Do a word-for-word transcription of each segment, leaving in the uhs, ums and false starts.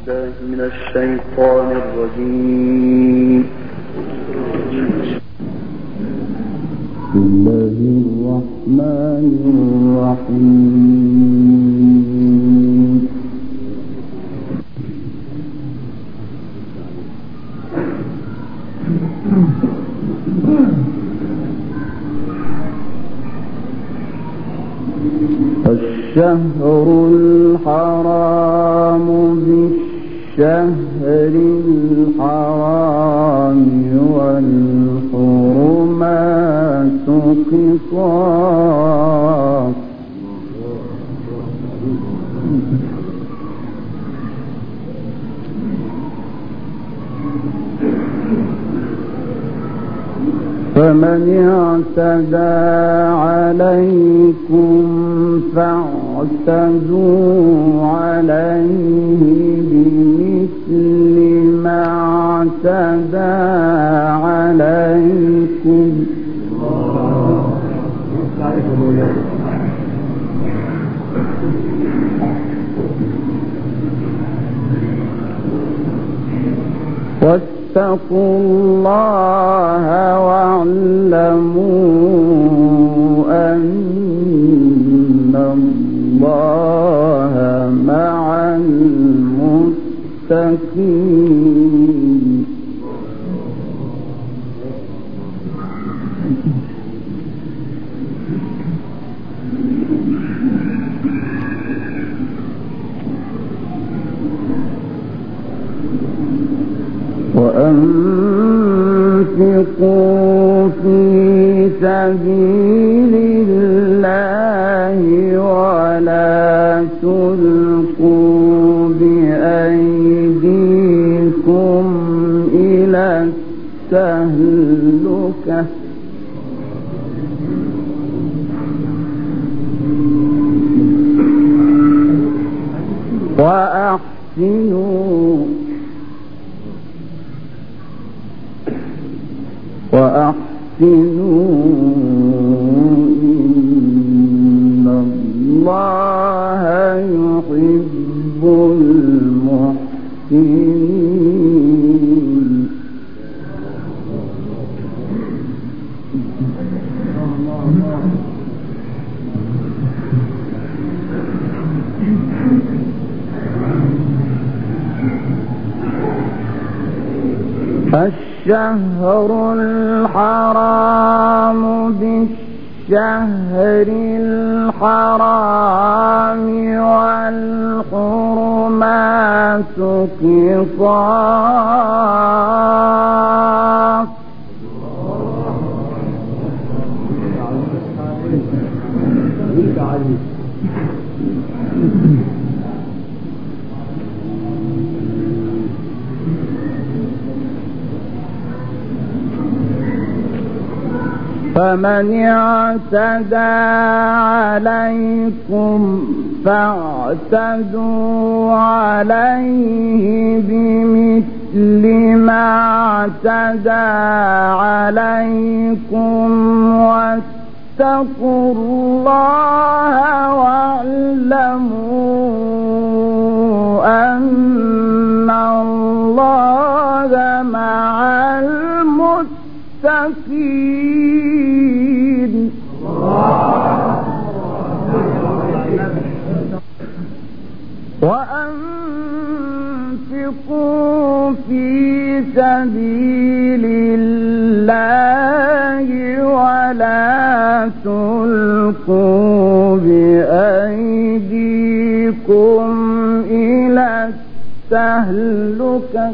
بالله من الشيطان الرجيم. بسم الله الرحمن الرحيم. الشهر الحرام بالشهر الحرام والحرمات قصاص فمن اعتدى عليكم فاعتدوا عليه بمثل ما اعتدى عليكم واتقوا الله واعلموا أن الله مع المتقين. وأنفقوا في سبيل الله ولا تلقوا بأيديكم إلى التهلكة وأحسنوا وأحسنوا إن الله يحب المحسنين. الشهر الحرام بالشهر الحرام والحرمات قصاص فمن اعتدى عليكم فاعتدوا عليه بمثل ما اعتدى عليكم واتقوا الله واعلموا أن الله مع المتقين. وأنفقوا في سبيل الله ولا تلقوا بأيديكم إلى التهلكة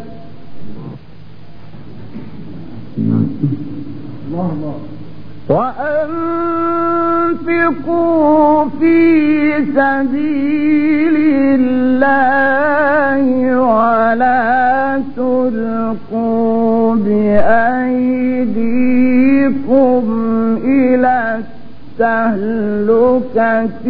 وأنفقوا في سبيل الله ولا تلقوا بأيديكم إلى التهلكة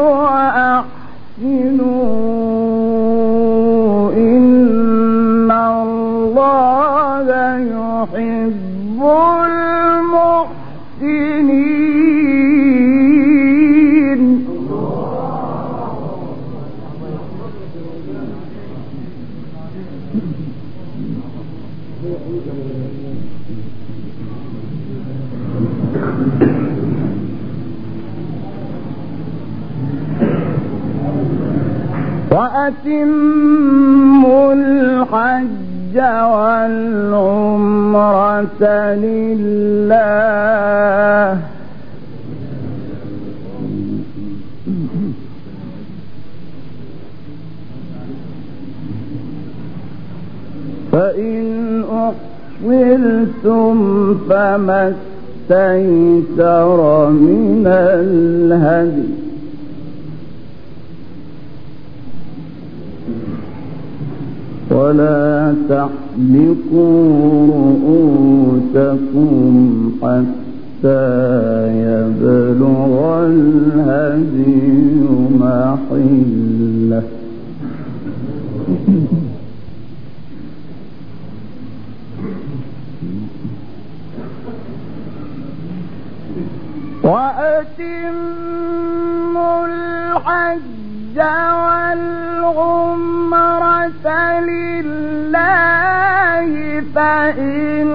وأحسنوا إن الله يحب المحسنين. وأتموا الحج والعمرة لله فإن أحصرتم فما استيسر من الهدي ولا تحلقوا رؤوسكم حتى يبلغ الهدي محله وأتموا الحج والعمرة لله فإن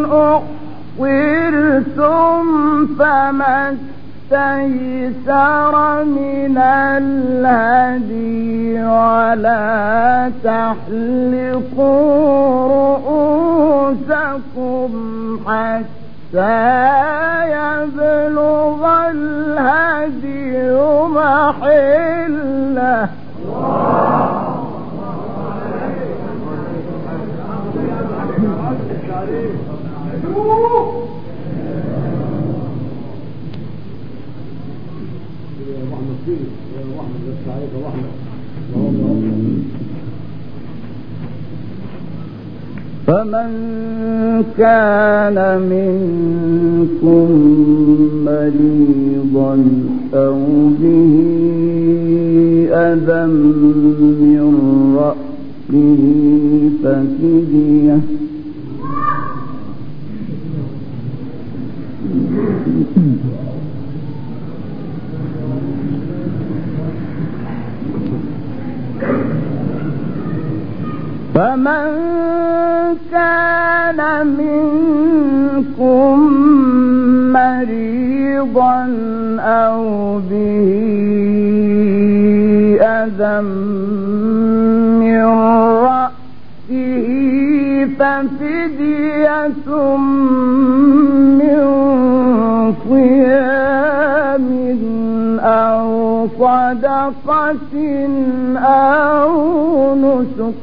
أحصرتم فما استيسر من الهدي ولا تحلقوا رؤوسكم حتى يبلغ الهدي محله فمن كان منكم مريضا أو به أذى من رأسه ففدية فمن كان منكم مريضا أو به أذى من رأسه ففدية من صيام أو صدقة أو نسك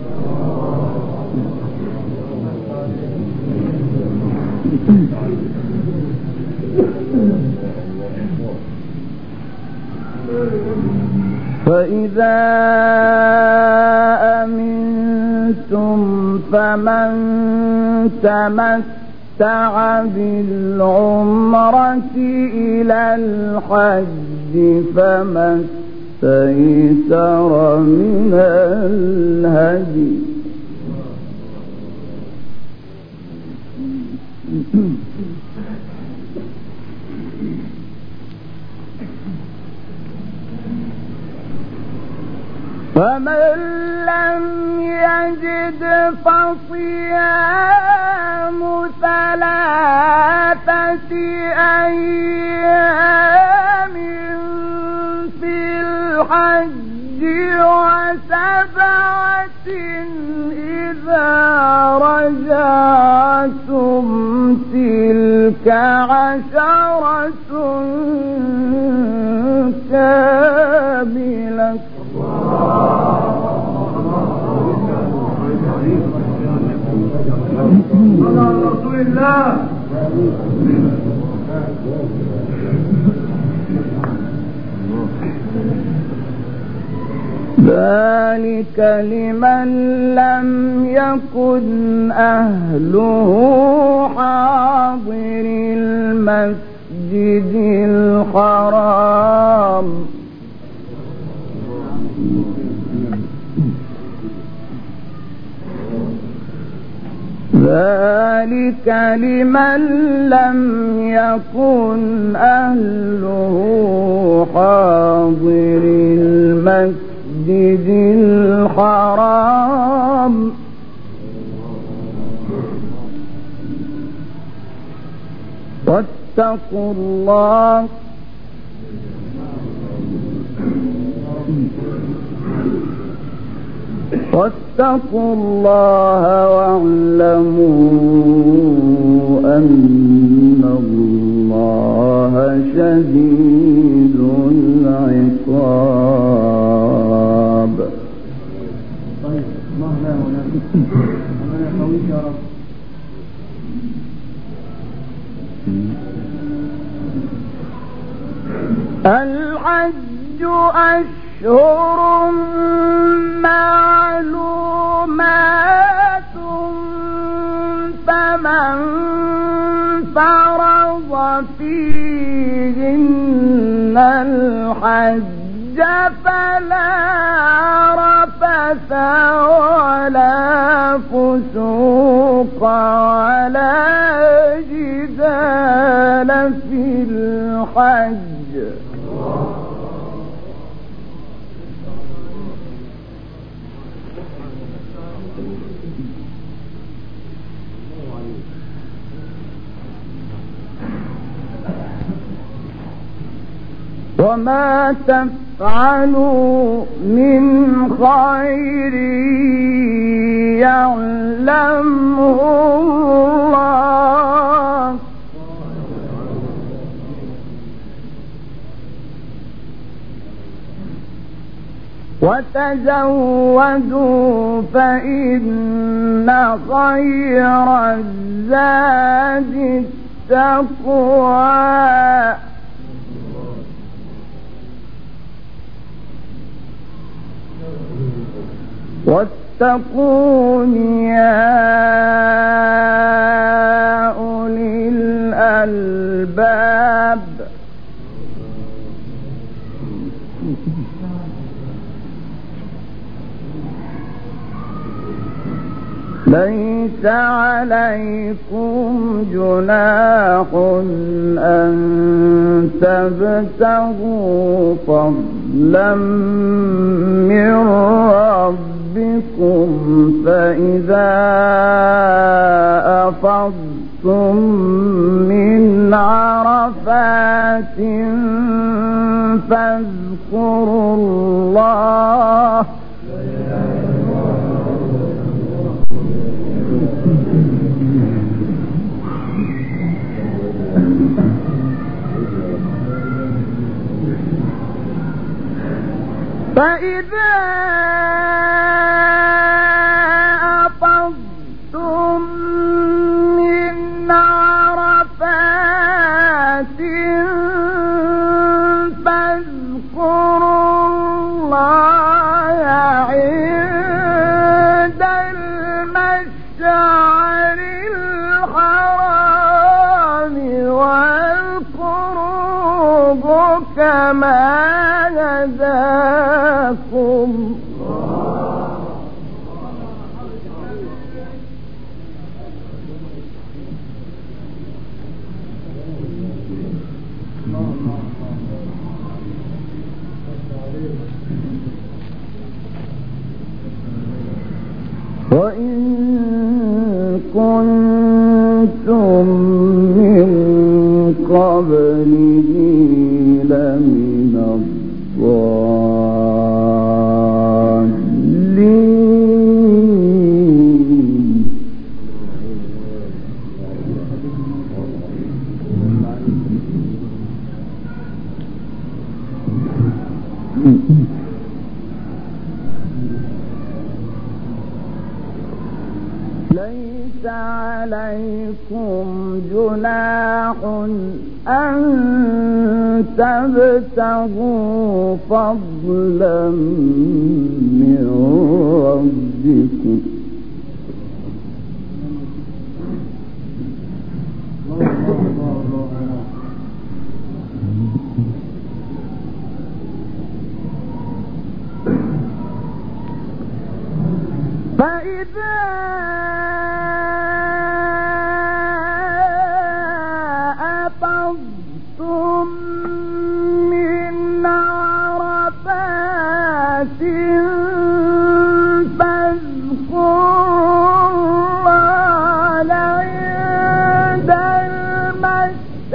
فإذا أمنتم فمن تمتع بالعمرة إلى الحج فما استيسر من الهدي فمن لم يجد فصيام ثلاثة أيام في الحج وسبعة إذا رجعتم تلك عشرة كاملة صلى رسول الله. ذلك لمن لم يكن أهله حاضر المسجد الحرام ذلك لمن لم يكن أهله حاضر المسجد الحرام واتقوا الله واتقوا الله واعلموا أن الله شديد العقاب. طيب الله لا ولا أنا قويك يا رب. الحج أشهر معلومات فمن فرض فيهن الحج فلا رفث ولا فسوق ولا جدال في الحج وما تفعلوا من خير يعلمه الله وتزودوا فإن خير الزاد التقوى واتقون يا أولي الألباب. ليس عليكم جناح أن تبتغوا فضلا من ربكم فإذا أفضتم من عرفات فاذكروا الله فإذا أفضتم من عرفات فاذكروا الله عند المشعر الحرام واذكروه كما هداكم وإن كنتم من قبله لمن الضالين ليس عليكم جناح أن تبتغوا فضلا من ربكم فإذا أفضتم من عرفات فاذكروا الله عند المشعر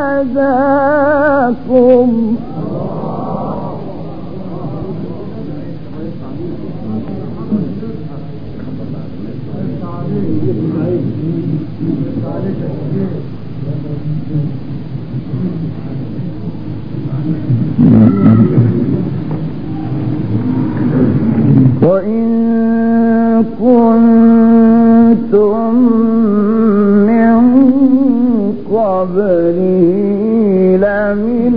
هداكم وإن كنتم من قبله لمن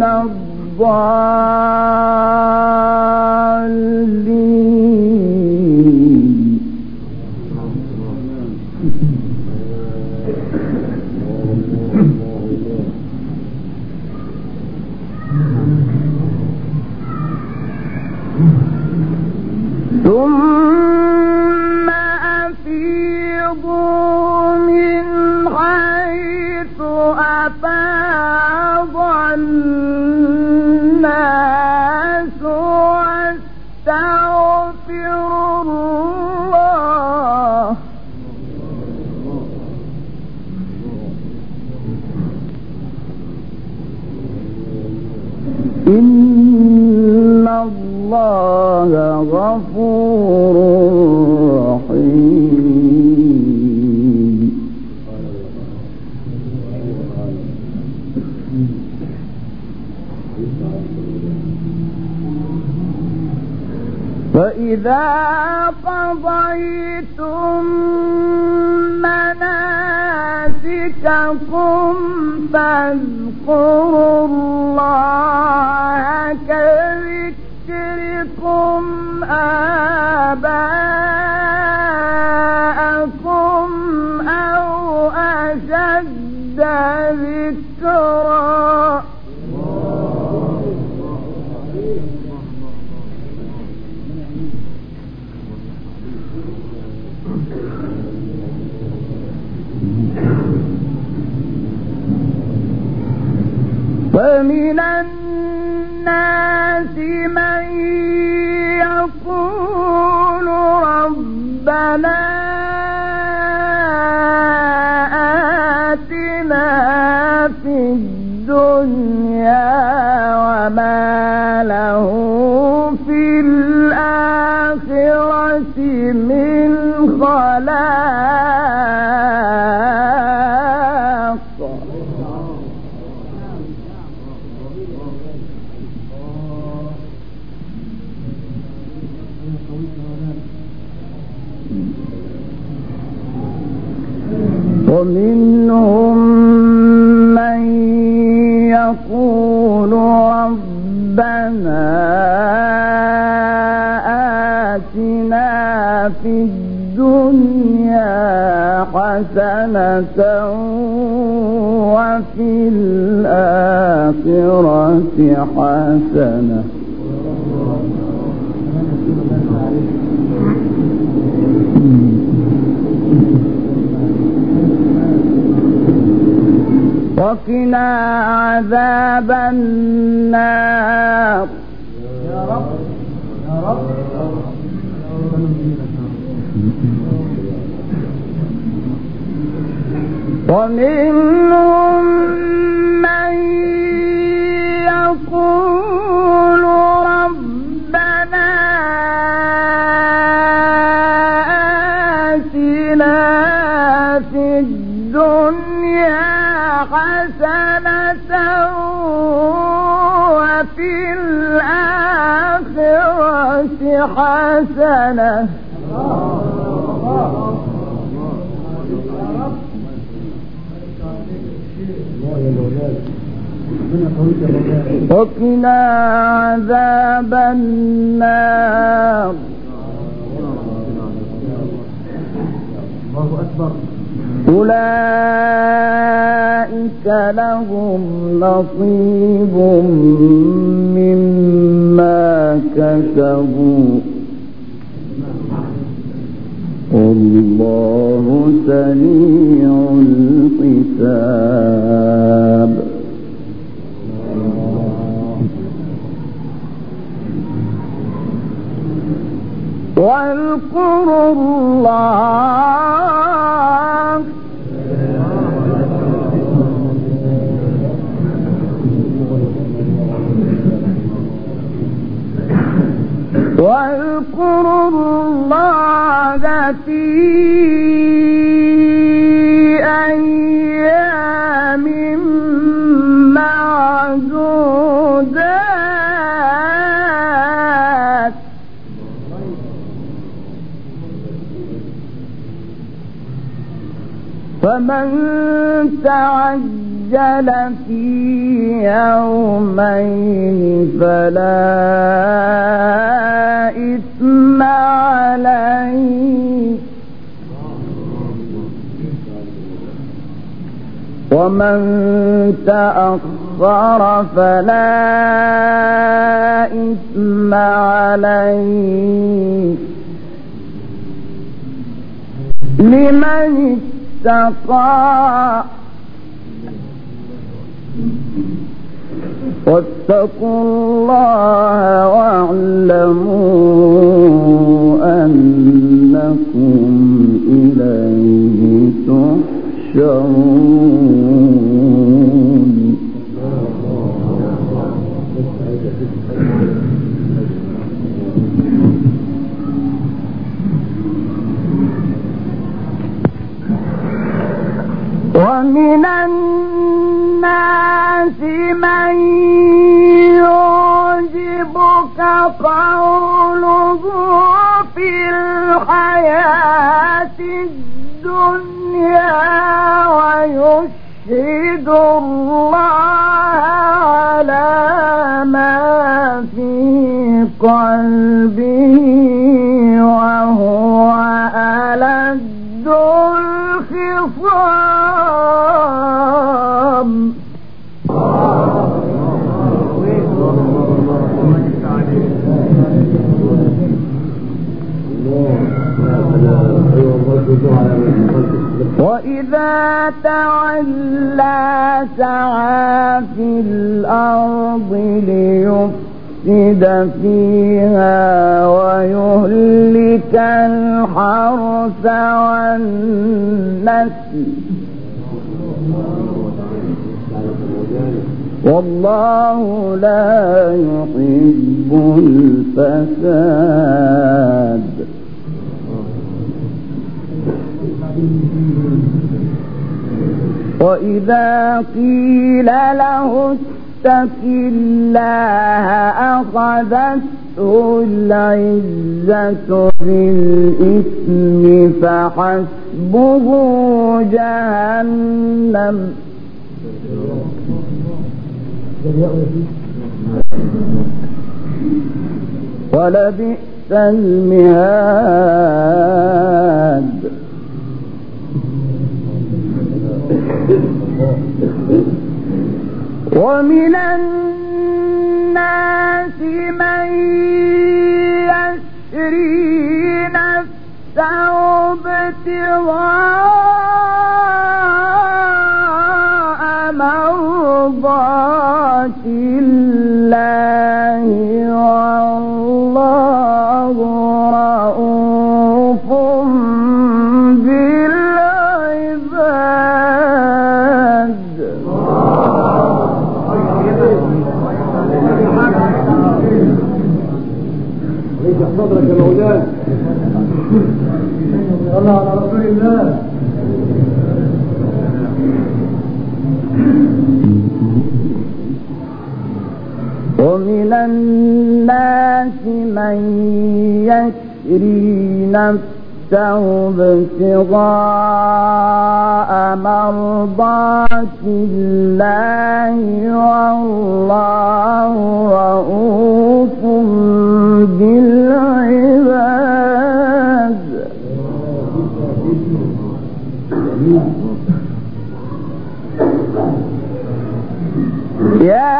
الضالين ثم أفيضوا من حيث أفاض الناس واستغفروا الله إن الله غفور رحيم فإذا قضيتم مناسككم فاذكروا الله كذكركم آباءكم أو أشد ذكرا فمن الناس من يقول ربنا آتنا في الدنيا وما له في الآخرة من خلاق ومنهم من يقول ربنا آتنا في الدنيا حسنة وفي الآخرة حسنة وقنا عذاب النار يا رب يا رب ومنهم من يقول ربنا آتنا في الدنيا حسنة وفي الآخرة حسنة وقنا عذاب النار الله أكبر أولئك لهم نصيب مما كسبوا والله سريع الحساب واذكروا الله واذكروا الله في أيام معدودات فمن تعجل في يومين فلا إثم عليه ومن تأخر فلا إثم عليه لمن اتقى واتقوا الله واعلموا أنكم إليه تحشرون. ومن الناس من يعجبك قوله في الحياة الدنيا ويشهد الله على ما في قلبه وهو ألد الخصام. وإذا تولى سعى في الأرض ليفسد فيها ويهلك الحرث والنسل والله لا يحب الفساد. وإذا قيل له اتق الله أخذته العزة بالإثم فحسبه جهنم ولبئس المهاد. ومن الناس من يشري نفسه ابتغاء مرضات الله والله رؤوف بالعباد. صدرك يا مولانا. الله على رسول الله. ومن الناس من يشري نفسه ابتغاء مرضات الله والله رؤوف بالعباد. يا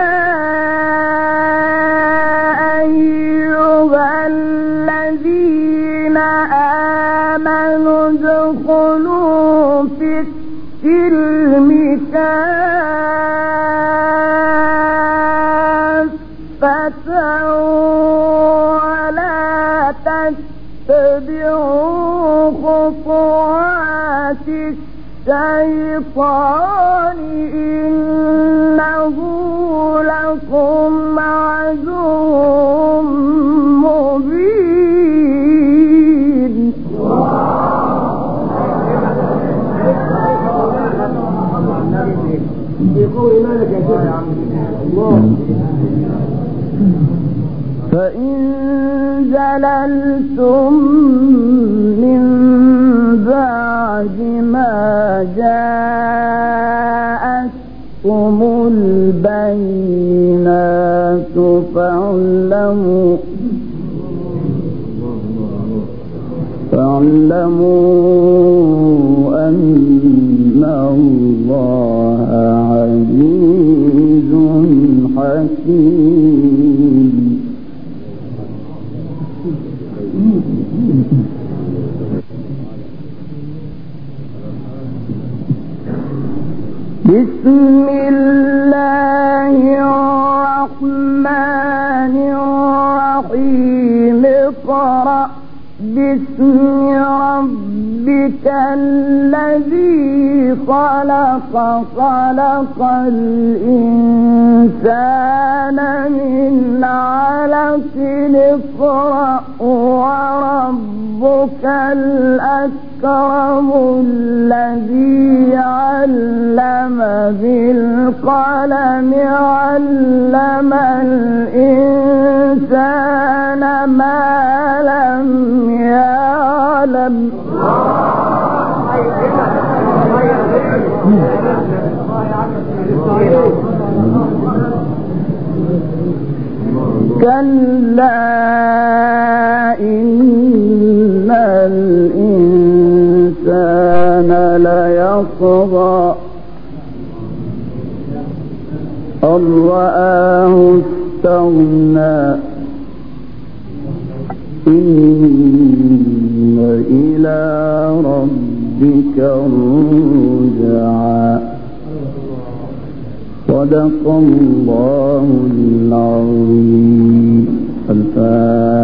أيها الذين آمنوا ادخلوا في السلم كافة ولا تتبعوا خطوات الشيطان إنه لكم عدو مبين. فإن زللتم من بعد ما جاءتكم البينات فاعلموا فاعلموا أن الله عزيز حكيم. بسم الله الرحمن الرحيم. اقرأ باسم ربك الذي خلق خلق الإنسان من علق. اقرأ وربك الأكرم الذي علم بالقلم علم الإنسان ما لم يعلم. كلا إن الإنسان ليطغى أن رآه استغنى إن إلى ربك الرجعى. صدق الله العظيم. الفاتحة.